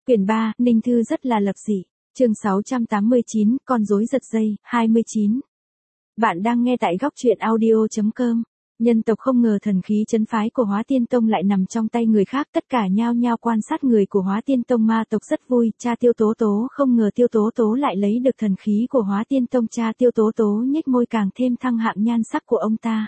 Quyển 3, Ninh Thư rất là lập dị. Chương 689, con rối giật dây, 29. Bạn đang nghe tại góc truyện audio.com. Nhân tộc không ngờ thần khí trấn phái của Hóa Tiên Tông lại nằm trong tay người khác, tất cả nhao nhao quan sát người của Hóa Tiên Tông. Ma tộc rất vui, cha Tiêu Tố Tố không ngờ Tiêu Tố Tố lại lấy được thần khí của Hóa Tiên Tông. Cha Tiêu Tố Tố nhếch môi càng thêm thăng hạng nhan sắc của ông ta.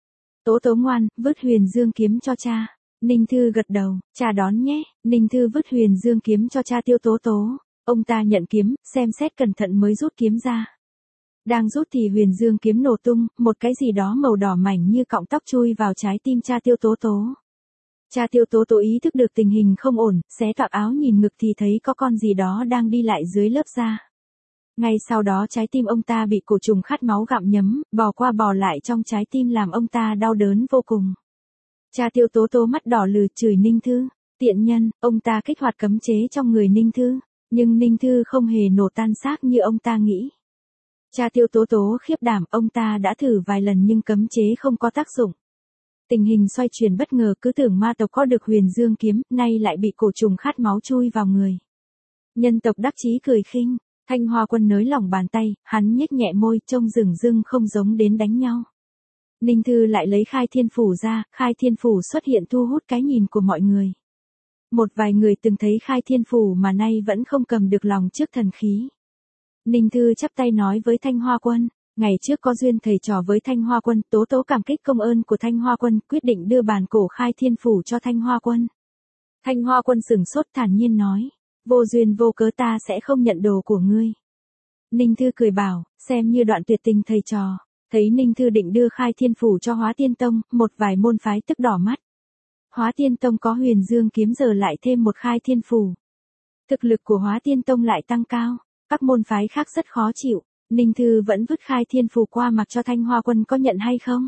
Tố Tố ngoan, vứt Huyền Dương kiếm cho cha. Ninh Thư gật đầu, cha đón nhé. Ninh Thư vứt Huyền Dương kiếm cho cha Tiêu Tố Tố. Ông ta nhận kiếm, xem xét cẩn thận mới rút kiếm ra. Đang rút thì Huyền Dương kiếm nổ tung, một cái gì đó màu đỏ mảnh như cọng tóc chui vào trái tim cha Tiêu Tố Tố. Cha Tiêu Tố Tố ý thức được tình hình không ổn, xé toạc áo nhìn ngực thì thấy có con gì đó đang đi lại dưới lớp da. Ngay sau đó trái tim ông ta bị cổ trùng khát máu gặm nhấm, bò qua bò lại trong trái tim làm ông ta đau đớn vô cùng. Cha Tiêu Tố Tố mắt đỏ lừ chửi Ninh Thư, tiện nhân. Ông ta kích hoạt cấm chế trong người Ninh Thư, nhưng Ninh Thư không hề nổ tan xác như ông ta nghĩ. Cha Tiêu Tố Tố khiếp đảm, ông ta đã thử vài lần nhưng cấm chế không có tác dụng. Tình hình xoay chuyển bất ngờ, cứ tưởng ma tộc có được Huyền Dương kiếm, nay lại bị cổ trùng khát máu chui vào người. Nhân tộc đắc chí cười khinh, Thanh Hoa Quân nới lỏng bàn tay, hắn nhếch nhẹ môi, trông dửng dưng không giống đến đánh nhau. Ninh Thư lại lấy Khai Thiên Phủ ra, Khai Thiên Phủ xuất hiện thu hút cái nhìn của mọi người. Một vài người từng thấy Khai Thiên Phủ mà nay vẫn không cầm được lòng trước thần khí. Ninh Thư chắp tay nói với Thanh Hoa Quân, ngày trước có duyên thầy trò với Thanh Hoa Quân, Tố Tố cảm kích công ơn của Thanh Hoa Quân, quyết định đưa bản cổ Khai Thiên Phủ cho Thanh Hoa Quân. Thanh Hoa Quân sửng sốt thản nhiên nói, vô duyên vô cớ ta sẽ không nhận đồ của ngươi. Ninh Thư cười bảo, xem như đoạn tuyệt tình thầy trò. Thấy Ninh Thư định đưa Khai Thiên Phủ cho Hóa Tiên Tông, một vài môn phái tức đỏ mắt. Hóa Tiên Tông có Huyền Dương kiếm giờ lại thêm một Khai Thiên Phủ. Thực lực của Hóa Tiên Tông lại tăng cao, các môn phái khác rất khó chịu. Ninh Thư vẫn vứt Khai Thiên Phủ qua mặc cho Thanh Hoa Quân có nhận hay không.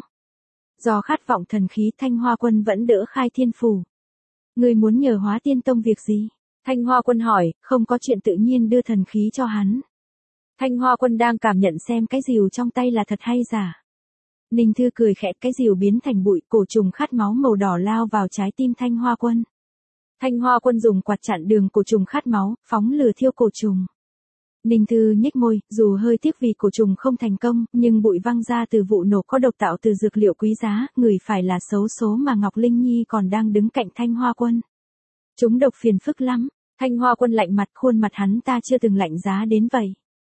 Do khát vọng thần khí, Thanh Hoa Quân vẫn đỡ Khai Thiên Phủ. Ngươi muốn nhờ Hóa Tiên Tông việc gì? Thanh Hoa Quân hỏi, không có chuyện tự nhiên đưa thần khí cho hắn. Thanh Hoa Quân đang cảm nhận xem cái rìu trong tay là thật hay giả. Ninh Thư cười khẽ, cái rìu biến thành bụi, cổ trùng khát máu màu đỏ lao vào trái tim Thanh Hoa Quân. Thanh Hoa Quân dùng quạt chặn đường cổ trùng khát máu, phóng lửa thiêu cổ trùng. Ninh Thư nhếch môi, dù hơi tiếc vì cổ trùng không thành công, nhưng bụi văng ra từ vụ nổ có độc tạo từ dược liệu quý giá, người phải là xấu số mà Ngọc Linh Nhi còn đang đứng cạnh Thanh Hoa Quân. Chúng độc phiền phức lắm. Thanh Hoa Quân lạnh mặt, khuôn mặt hắn ta chưa từng lạnh giá đến vậy.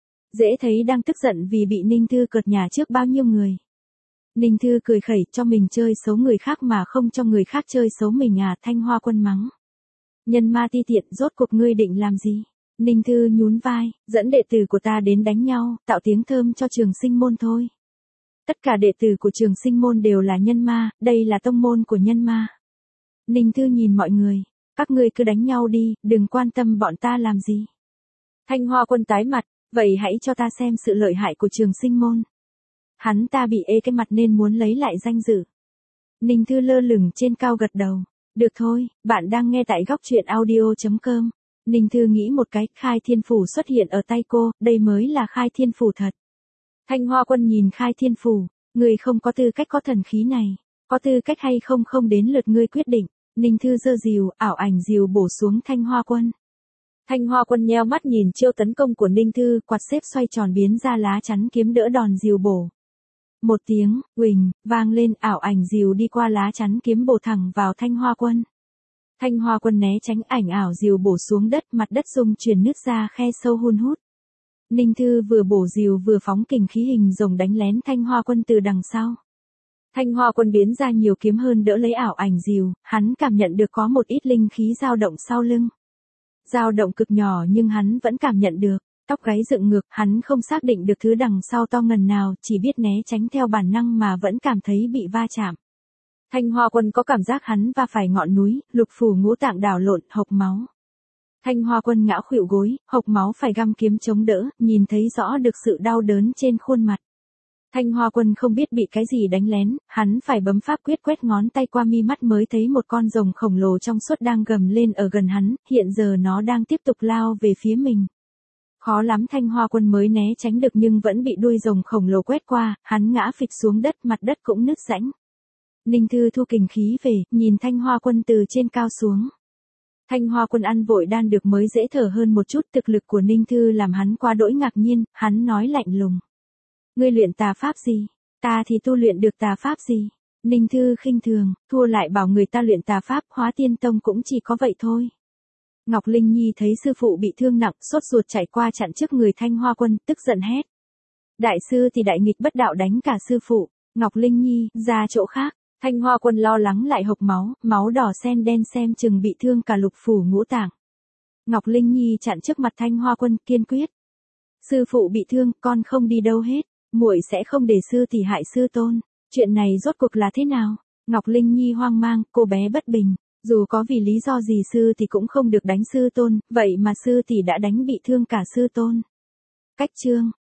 Dễ thấy đang tức giận vì bị Ninh Thư cợt nhả trước bao nhiêu người. Ninh Thư cười khẩy, cho mình chơi xấu người khác mà không cho người khác chơi xấu mình à? Thanh Hoa Quân mắng. Nhân ma ti tiện, rốt cuộc ngươi định làm gì? Ninh Thư nhún vai, dẫn đệ tử của ta đến đánh nhau, tạo tiếng thơm cho Trường Sinh môn thôi. Tất cả đệ tử của Trường Sinh môn đều là nhân ma, đây là tông môn của nhân ma. Ninh Thư nhìn mọi người, các ngươi cứ đánh nhau đi, đừng quan tâm bọn ta làm gì. Thanh Hoa Quân tái mặt, vậy hãy cho ta xem sự lợi hại của Trường Sinh môn. Hắn ta bị ê cái mặt nên muốn lấy lại danh dự. Ninh Thư lơ lửng trên cao gật đầu. Được thôi, bạn đang nghe tại góc truyện audio.com. Ninh Thư nghĩ một cái, Khai Thiên Phủ xuất hiện ở tay cô, đây mới là Khai Thiên Phủ thật. Thanh Hoa Quân nhìn Khai Thiên Phủ, ngươi không có tư cách có thần khí này. Có tư cách hay không không đến lượt ngươi quyết định. Ninh Thư giơ rìu, ảo ảnh rìu bổ xuống Thanh Hoa Quân. Thanh Hoa Quân nheo mắt nhìn chiêu tấn công của Ninh Thư, quạt xếp xoay tròn biến ra lá chắn kiếm đỡ đòn rìu bổ. Một tiếng, uỳnh, vang lên, ảo ảnh rìu đi qua lá chắn kiếm bổ thẳng vào Thanh Hoa Quân. Thanh Hoa Quân né tránh, ảnh ảo rìu bổ xuống đất, mặt đất rung chuyển nứt ra khe sâu hun hút. Ninh Thư vừa bổ rìu vừa phóng kình khí hình rồng đánh lén Thanh Hoa Quân từ đằng sau. Thanh Hoa Quân biến ra nhiều kiếm hơn đỡ lấy ảo ảnh rìu, hắn cảm nhận được có một ít linh khí dao động sau lưng. Dao động cực nhỏ nhưng hắn vẫn cảm nhận được, tóc gáy dựng ngược, hắn không xác định được thứ đằng sau to ngần nào, chỉ biết né tránh theo bản năng mà vẫn cảm thấy bị va chạm. Thanh Hoa Quân có cảm giác hắn va phải ngọn núi, lục phủ ngũ tạng đảo lộn, hộc máu. Thanh Hoa Quân ngã khuỵu gối, hộc máu phải găm kiếm chống đỡ, nhìn thấy rõ được sự đau đớn trên khuôn mặt. Thanh Hoa Quân không biết bị cái gì đánh lén, hắn phải bấm pháp quyết quét ngón tay qua mi mắt mới thấy một con rồng khổng lồ trong suốt đang gầm lên ở gần hắn, hiện giờ nó đang tiếp tục lao về phía mình. Khó lắm Thanh Hoa Quân mới né tránh được nhưng vẫn bị đuôi rồng khổng lồ quét qua, hắn ngã phịch xuống đất, mặt đất cũng nứt rãnh. Ninh Thư thu kình khí về, nhìn Thanh Hoa Quân từ trên cao xuống. Thanh Hoa Quân ăn vội đan được mới dễ thở hơn một chút, thực lực của Ninh Thư làm hắn quá đỗi ngạc nhiên, hắn nói lạnh lùng. Ngươi luyện tà pháp gì? Ta thì tu luyện được tà pháp gì? Ninh Thư khinh thường, thua lại bảo người ta luyện tà pháp, Hóa Tiên Tông cũng chỉ có vậy thôi. Ngọc Linh Nhi thấy sư phụ bị thương nặng, sốt ruột chạy qua chặn trước người Thanh Hoa Quân, tức giận hét. Đại sư thì đại nghịch bất đạo đánh cả sư phụ. Ngọc Linh Nhi, ra chỗ khác. Thanh Hoa Quân lo lắng lại hộc máu, máu đỏ sen đen xem chừng bị thương cả lục phủ ngũ tạng. Ngọc Linh Nhi chặn trước mặt Thanh Hoa Quân, kiên quyết. Sư phụ bị thương, con không đi đâu hết, muội sẽ không để sư tỷ hại sư tôn. Chuyện này rốt cuộc là thế nào? Ngọc Linh Nhi hoang mang, cô bé bất bình. Dù có vì lý do gì sư tỷ cũng không được đánh sư tôn, vậy mà sư tỷ đã đánh bị thương cả sư tôn. Cách chương